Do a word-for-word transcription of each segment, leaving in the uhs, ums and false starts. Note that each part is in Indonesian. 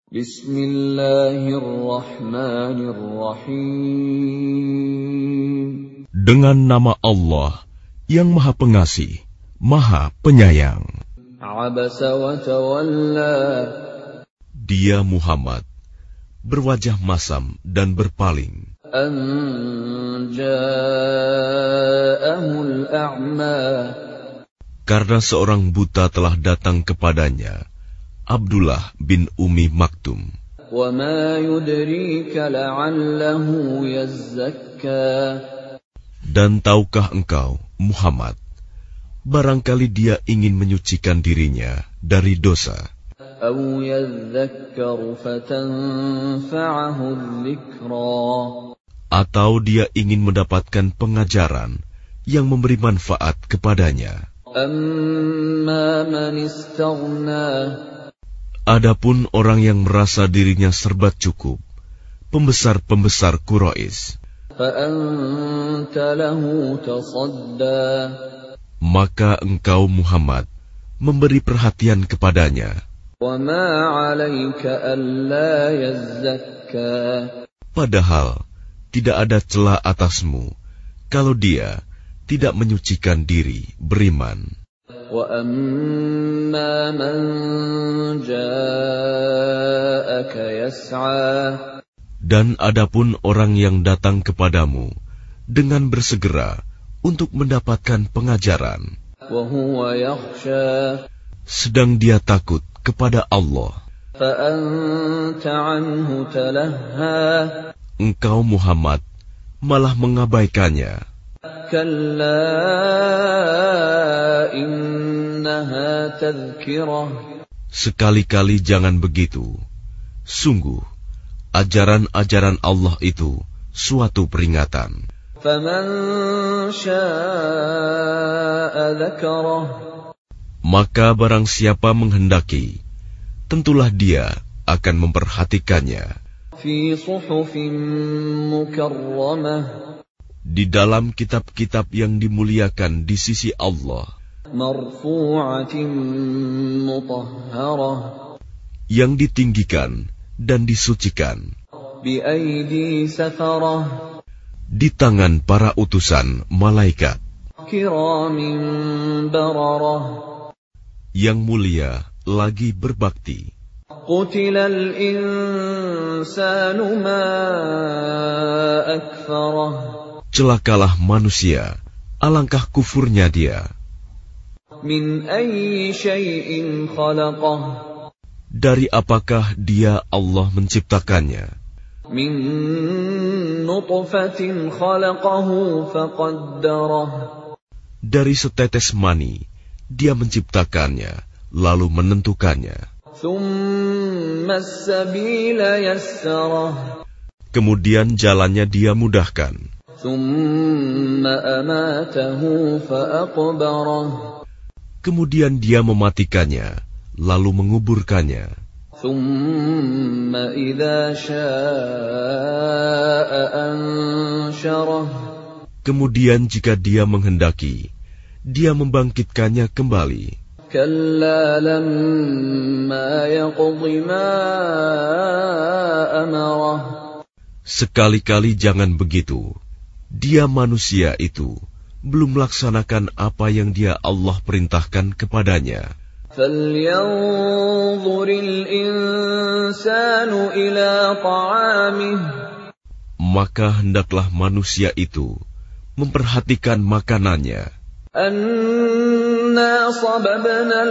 Bismillahirrahmanirrahim. Dengan nama Allah yang Maha Pengasih, Maha Penyayang. Abasa wa tawalla. Dia Muhammad berwajah masam dan berpaling. An ja'ahul a'ma. Karena seorang buta telah datang kepadanya, Abdullah bin Ummi Maktum. Wa ma yudrika la'allahu yazzakka. Dan tahukah engkau, Muhammad, barangkali dia ingin menyucikan dirinya dari dosa. Aw yadhakkaru fatanfa'ahu dzikra. Atau dia ingin mendapatkan pengajaran yang memberi manfaat kepadanya. Amma man istaghna. Adapun orang yang merasa dirinya serba cukup, pembesar-pembesar Quraisy, fa anta lahu tasadda. maka engkau Muhammad memberi perhatian kepadanya. Wa ma 'alaika alla yazzakka. Padahal tidak ada celah atasmu kalau dia tidak menyucikan diri beriman. Wa amma man ja'aka yas'a. Dan adapun orang yang datang kepadamu dengan bersegera untuk mendapatkan pengajaran, wa huwa yakhsha. sedang dia takut kepada Allah, Fa anta 'anhu talahha. engkau Muhammad malah mengabaikannya. Kalla innaha tadhkirah. Sekali-kali jangan begitu. Sungguh, ajaran-ajaran Allah itu suatu peringatan. Faman syaa'a dzakarah. Maka barang siapa menghendaki, tentulah dia akan memperhatikannya. Fi suhufin mukarramah. Di dalam kitab-kitab yang dimuliakan di sisi Allah, marfu'atin mutahharah. yang ditinggikan dan disucikan, Bi aidi safarah. di tangan para utusan malaikat, Kiramin bararah. yang mulia lagi berbakti. Qutilal insanu ma akfarah. Celakalah manusia, alangkah kufurnya dia. Min ayyi syai'in khalaqah. Dari apakah dia Allah menciptakannya? Min nutfatin khalaqahu faqaddarah. Dari setetes mani, dia menciptakannya, lalu menentukannya. Thumma as-sabila yassarah. Kemudian jalannya dia mudahkan. Thumma amatahu faqbarah. Kemudian dia mematikannya, lalu menguburkannya. Thumma idza syaa'a ansyarah. Kemudian jika dia menghendaki, dia membangkitkannya kembali. Kalla lamma yaqdi ma amarah. Sekali-kali jangan begitu. Dia manusia itu belum melaksanakan apa yang dia Allah perintahkan kepadanya. Falyanzuril insanu ila ta'amih. Maka hendaklah manusia itu memperhatikan makanannya. Anna sababnal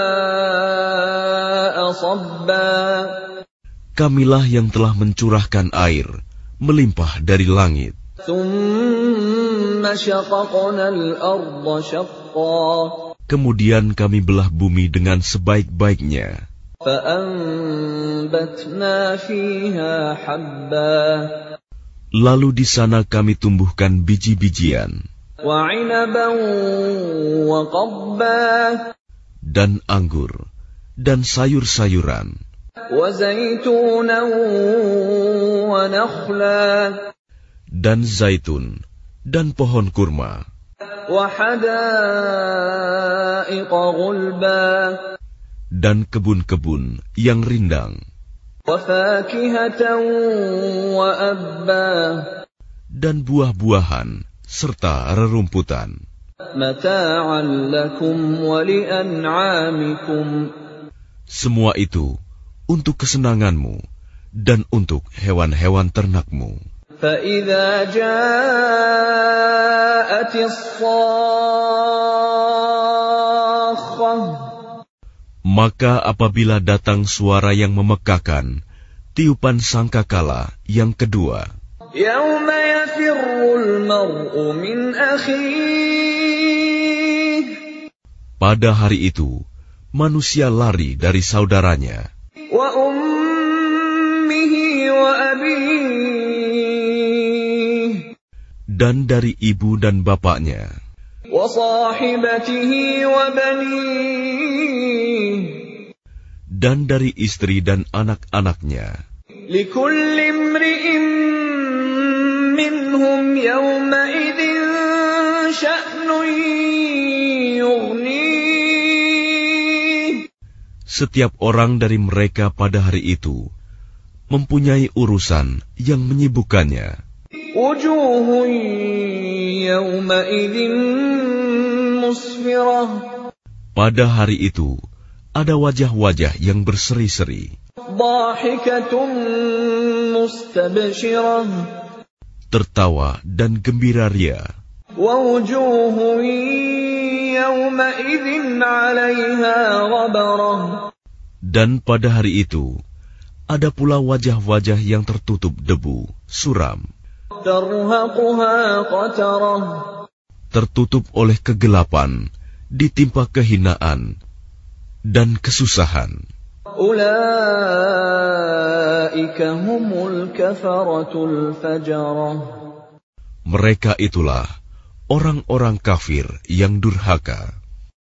ma'a sabba. Kamilah yang telah mencurahkan air melimpah dari langit. Thumma syaqaqnal arda syaqqa. Kemudian kami belah bumi dengan sebaik-baiknya. Fa'anbatna fiha habba. Lalu di sana kami tumbuhkan biji-bijian. Wa 'inaban wa qadba. Dan anggur dan sayur-sayuran. Wa zaitunan wa nakhla. Dan zaitun dan pohon kurma. Wa hadaiqa ghulba. Dan kebun-kebun yang rindang. وَفَاكِهَةً وَأَبًّا dan buah-buahan serta rerumputan. مَتَاعًا لَكُمْ وَلِأَنْعَامِكُمْ Semua itu untuk kesenanganmu dan untuk hewan-hewan ternakmu. فَإِذَا جَاءَتِ الصَّاخَّةُ Maka apabila datang suara yang memekakan, tiupan sangkakala yang kedua, يَوْمَ يَفِرُّ الْمَرْءُ مِنْ أَخِيهِ pada hari itu manusia lari dari saudaranya, وَأُمِّهِ وَأَبِيهِ dan dari ibu dan bapaknya, وَصَاحِبَتِهِ وَبَنِيهِ dan dari istri dan anak-anaknya. لِكُلِّ امْرِئٍ مِّنْهُمْ يَوْمَئِذٍ شَأْنٌ يُغْنِيهِ Setiap orang dari mereka pada hari itu mempunyai urusan yang menyibukkannya. وُجُوهٌ يَوْمَئِذٍ مُّسْفِرَةٌ Pada hari itu ada wajah-wajah yang berseri-seri, ضَاحِكَةٌ مُّسْتَبْشِرَةٌ tertawa dan gembira ria. وَوُجُوهٌ يَوْمَئِذٍ عَلَيْهَا غَبَرَةٌ Dan pada hari itu ada pula wajah-wajah yang tertutup debu, suram, تَرْهَقُهَا قَتَرَةٌ tertutup oleh kegelapan, ditimpa kehinaan dan kesusahan. أُولَئِكَ هُمُ الْكَفَرَةُ الْفَجَرَةُ Mereka itulah orang-orang kafir yang durhaka.